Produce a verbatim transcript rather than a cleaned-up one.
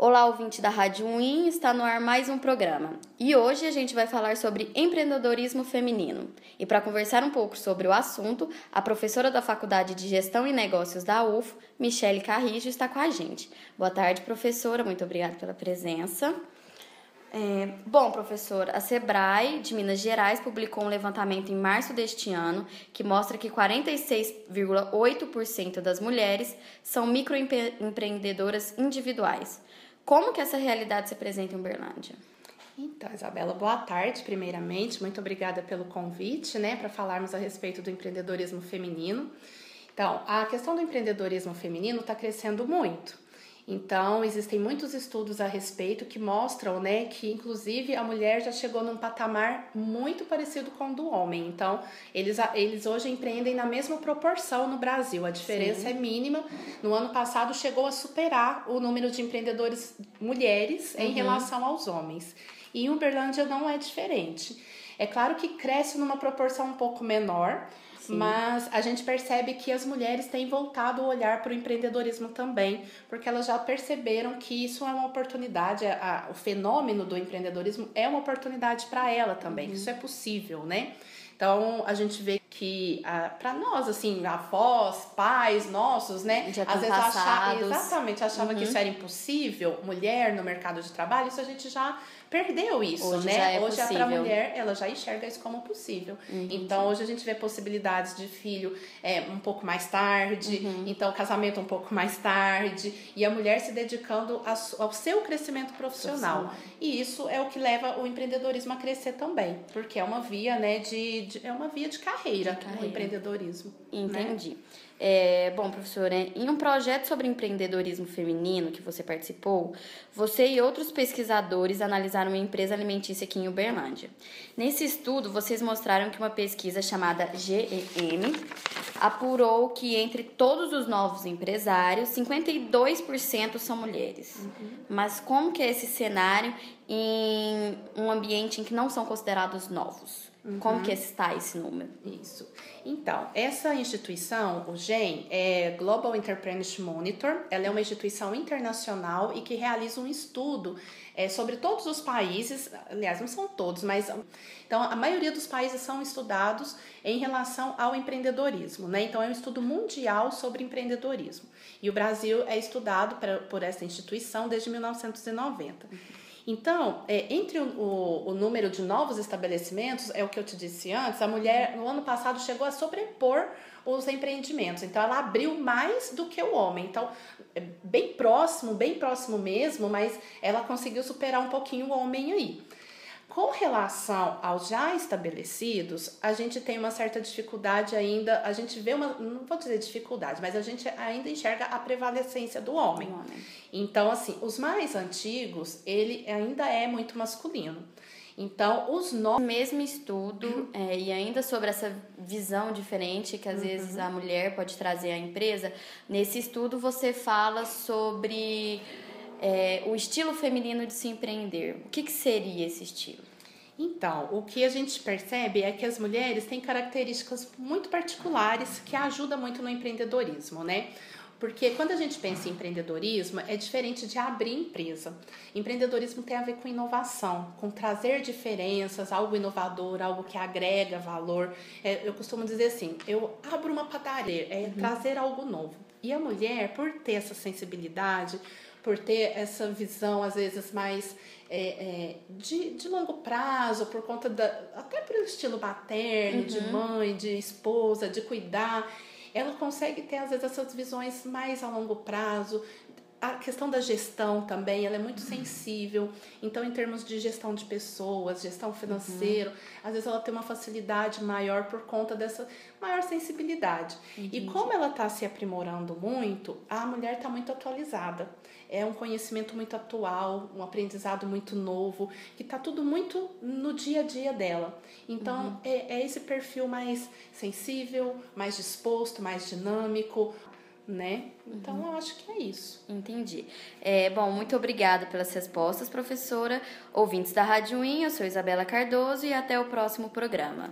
Olá, ouvinte da Rádio Unim, está no ar mais um programa. E hoje a gente vai falar sobre empreendedorismo feminino. E para conversar um pouco sobre o assunto, a professora da Faculdade de Gestão e Negócios da U F, Michele Carrijo, está com a gente. Boa tarde, professora. Muito obrigada pela presença. É, bom, professora, a Sebrae de Minas Gerais publicou um levantamento em março deste ano que mostra que quarenta e seis vírgula oito por cento das mulheres são microempreendedoras individuais. Como que essa realidade se apresenta em Uberlândia? Então, Isabela, boa tarde, primeiramente. Muito obrigada pelo convite, né, para falarmos a respeito do empreendedorismo feminino. Então, a questão do empreendedorismo feminino está crescendo muito. Então, existem muitos estudos a respeito que mostram, né, que inclusive a mulher já chegou num patamar muito parecido com o do homem. Então, eles, eles hoje empreendem na mesma proporção no Brasil. A diferença Sim. é mínima. No ano passado, chegou a superar o número de empreendedores mulheres uhum. em relação aos homens. E em Uberlândia não é diferente. É claro que cresce numa proporção um pouco menor, Sim. mas a gente percebe que as mulheres têm voltado o olhar para o empreendedorismo também, porque elas já perceberam que isso é uma oportunidade, a, a, o fenômeno do empreendedorismo é uma oportunidade para ela também, uhum. que isso é possível, né? Então, a gente vê que, para nós, assim, avós, pais nossos, né? Já às vezes achava, passados. exatamente, achava uhum. que isso era impossível, mulher no mercado de trabalho, isso a gente já perdeu isso, hoje né? Já é hoje, para a mulher, ela já enxerga isso como possível. Uhum. Então, hoje a gente vê possibilidades de filho é, um pouco mais tarde, uhum. então, casamento um pouco mais tarde, e a mulher se dedicando a, ao seu crescimento profissional. profissional. E isso é o que leva o empreendedorismo a crescer também, porque é uma via, né, de, de é uma via de carreira, de carreira. O empreendedorismo. Entendi. Né? É, bom, professora, em um projeto sobre empreendedorismo feminino que você participou, você e outros pesquisadores analisaram uma empresa alimentícia aqui em Uberlândia. Nesse estudo, vocês mostraram que uma pesquisa chamada G E M apurou que entre todos os novos empresários, cinquenta e dois por cento são mulheres. Uhum. Mas como que é esse cenário em um ambiente em que não são considerados novos? Uhum. Como que está esse número? Isso. Então, essa instituição, o G E M, é Global Entrepreneurship Monitor, ela é uma instituição internacional e que realiza um estudo é, sobre todos os países, aliás, não são todos, mas então, a maioria dos países são estudados em relação ao empreendedorismo, né? Então, é um estudo mundial sobre empreendedorismo. E o Brasil é estudado pra, por essa instituição desde mil novecentos e noventa. Uhum. Então, é, entre o, o, o número de novos estabelecimentos, é o que eu te disse antes, a mulher no ano passado chegou a sobrepor os empreendimentos. Então, ela abriu mais do que o homem. Então, é bem próximo, bem próximo mesmo, mas ela conseguiu superar um pouquinho o homem aí. Com relação aos já estabelecidos, a gente tem uma certa dificuldade ainda, a gente vê uma, não vou dizer dificuldade, mas a gente ainda enxerga a prevalecência do homem. Do homem. Então, assim, os mais antigos, ele ainda é muito masculino. Então, os novos... Mesmo estudo, é, e ainda sobre essa visão diferente que às uhum. vezes a mulher pode trazer à empresa, nesse estudo você fala sobre... É, o estilo feminino de se empreender. O que, que seria esse estilo? Então, o que a gente percebe é que as mulheres têm características muito particulares que ajudam muito no empreendedorismo, né? Porque quando a gente pensa em empreendedorismo, é diferente de abrir empresa. Empreendedorismo tem a ver com inovação, com trazer diferenças, algo inovador, algo que agrega valor. É, eu costumo dizer assim, eu abro uma padaria, é uhum. trazer algo novo. E a mulher, por ter essa sensibilidade, por ter essa visão, às vezes, mais é, é, de, de longo prazo, por conta da... até pelo estilo materno, uhum. de mãe, de esposa, de cuidar, ela consegue ter, às vezes, essas visões mais a longo prazo. A questão da gestão também, ela é muito sensível. Então, em termos de gestão de pessoas, gestão financeira, uhum. às vezes ela tem uma facilidade maior por conta dessa maior sensibilidade. Entendi. E como ela está se aprimorando muito, a mulher está muito atualizada. É um conhecimento muito atual, um aprendizado muito novo, que está tudo muito no dia a dia dela. Então, uhum. é, é esse perfil mais sensível, mais disposto, mais dinâmico, né? Então, uhum. eu acho que é isso. Entendi. É, bom, muito obrigada pelas respostas, professora. Ouvintes da Rádio Unim, eu sou Isabela Cardoso e até o próximo programa.